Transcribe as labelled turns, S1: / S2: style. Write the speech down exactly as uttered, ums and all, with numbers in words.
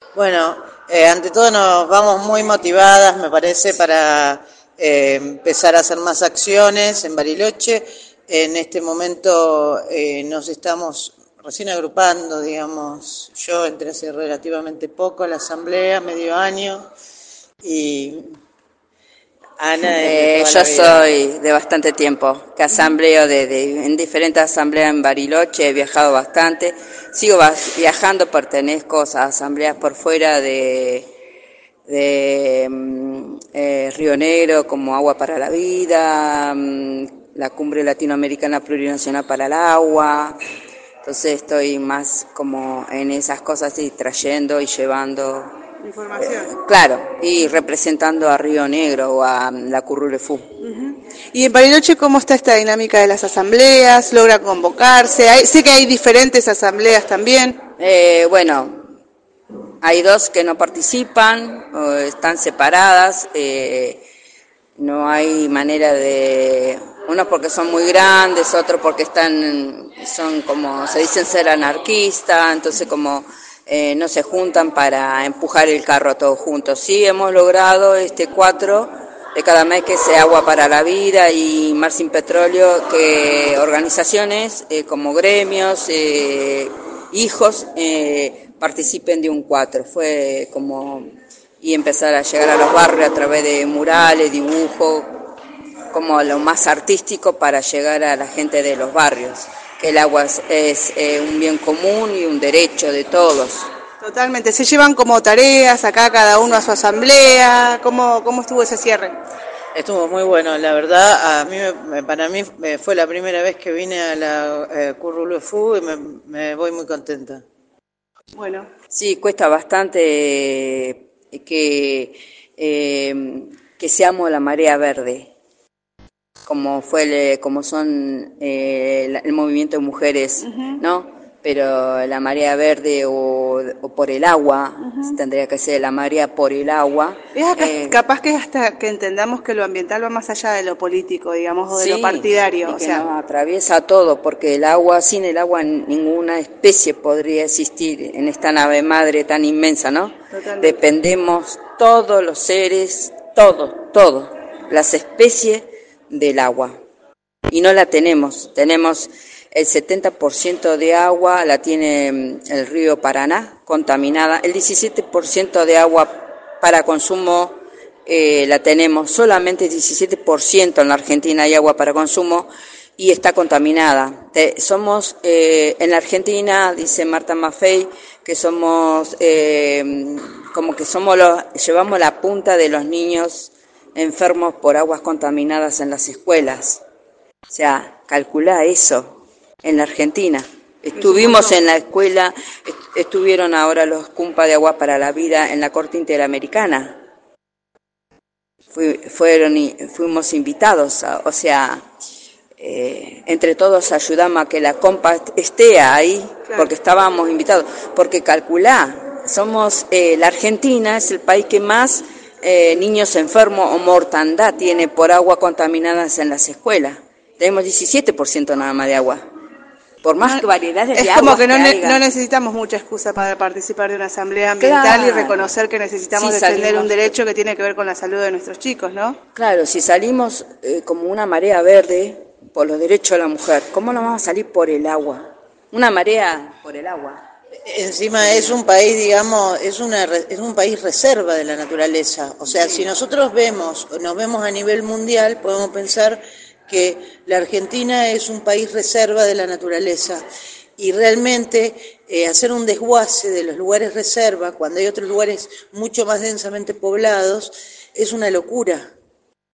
S1: Bueno, eh, ante todo nos vamos muy motivadas, me parece, para eh, empezar a hacer más acciones en Bariloche. En este momento eh, nos estamos recién agrupando, digamos, yo entré hace relativamente poco a la asamblea, medio año, y Ana es de
S2: Eh,
S1: toda
S2: yo
S1: la vida.
S2: soy de bastante tiempo, que asambleo de, de- en diferentes asambleas en Bariloche, he viajado bastante, sigo va- viajando, pertenezco a asambleas por fuera de, de mm, eh, Río Negro, como Agua para la Vida, mm, la Cumbre Latinoamericana Plurinacional para el Agua. Entonces estoy más como en esas cosas y trayendo y llevando,
S3: Información.
S2: claro, y representando a Río Negro o a la Currulefú.
S3: Uh-huh. ¿Y en Bariloche cómo está esta dinámica de las asambleas? ¿Logra convocarse? Hay, sé que hay diferentes asambleas también.
S2: Eh, bueno, hay dos que no participan, o están separadas, eh, no hay manera de... Unos porque son muy grandes, otros porque están, son como, se dicen ser anarquistas, entonces como eh, no se juntan para empujar el carro todos juntos. Sí hemos logrado este cuatro de cada mes, que sea Agua para la Vida y Mar Sin Petróleo, que organizaciones eh, como gremios, eh, hijos, eh, participen de un cuatro. Fue como... y empezar a llegar a los barrios a través de murales, dibujos, como lo más artístico para llegar a la gente de los barrios, que el agua es, es eh, un bien común y un derecho de todos.
S3: Totalmente, se llevan como tareas acá cada uno a su asamblea. ¿Cómo, cómo estuvo ese cierre?
S1: Estuvo muy bueno, la verdad. A mí, me, para mí fue la primera vez que vine a la eh, Currulefú y me, me voy muy contenta.
S3: Bueno.
S2: Sí, cuesta bastante eh, que, eh, que seamos la marea verde, como fue el, como son eh, el movimiento de mujeres, uh-huh. ¿no? Pero la marea verde o, o por el agua, uh-huh. tendría que ser la marea por el agua.
S3: Es acá, eh, capaz que hasta que entendamos que lo ambiental va más allá de lo político, digamos, o de
S2: sí,
S3: lo partidario.
S2: Y
S3: o
S2: que
S3: sea,
S2: nos atraviesa todo, porque el agua, sin el agua ninguna especie podría existir en esta nave madre tan inmensa, ¿no? Totalmente. Dependemos todos los seres, todos, todos, las especies del agua. Y no la tenemos, tenemos el setenta por ciento de agua la tiene el río Paraná, contaminada, el diecisiete por ciento de agua para consumo eh, la tenemos, solamente el diecisiete por ciento en la Argentina hay agua para consumo y está contaminada. Te, somos, eh, en la Argentina, dice Marta Maffei, que somos, eh, como que somos los, llevamos la punta de los niños enfermos por aguas contaminadas en las escuelas. O sea, calculá eso. En la Argentina. Estuvimos en la escuela, est- estuvieron ahora los Cumpa de Agua para la Vida en la Corte Interamericana. Fui, fueron y fuimos invitados, a, o sea, eh, entre todos ayudamos a que la compa esté ahí, claro. Porque estábamos invitados. Porque calculá, somos, eh, la Argentina es el país que más eh, niños enfermos o mortandad tiene por agua contaminadas en las escuelas. Tenemos diecisiete por ciento nada más de agua. Por más
S3: no,
S2: variedades
S3: de
S2: agua.
S3: Es como que no, que ne- no necesitamos mucha excusa para participar de una asamblea ambiental, claro. Y reconocer que necesitamos si defender salimos, un derecho que tiene que ver con la salud de nuestros chicos, ¿no?
S2: Claro, si salimos eh, como una marea verde por los derechos de la mujer, ¿cómo no vamos a salir por el agua? Una marea por el agua.
S1: Encima es un país, digamos, es una es un país reserva de la naturaleza. O sea, sí. Si nosotros vemos, nos vemos a nivel mundial, podemos pensar que la Argentina es un país reserva de la naturaleza y realmente eh, hacer un desguace de los lugares reserva cuando hay otros lugares mucho más densamente poblados es una locura.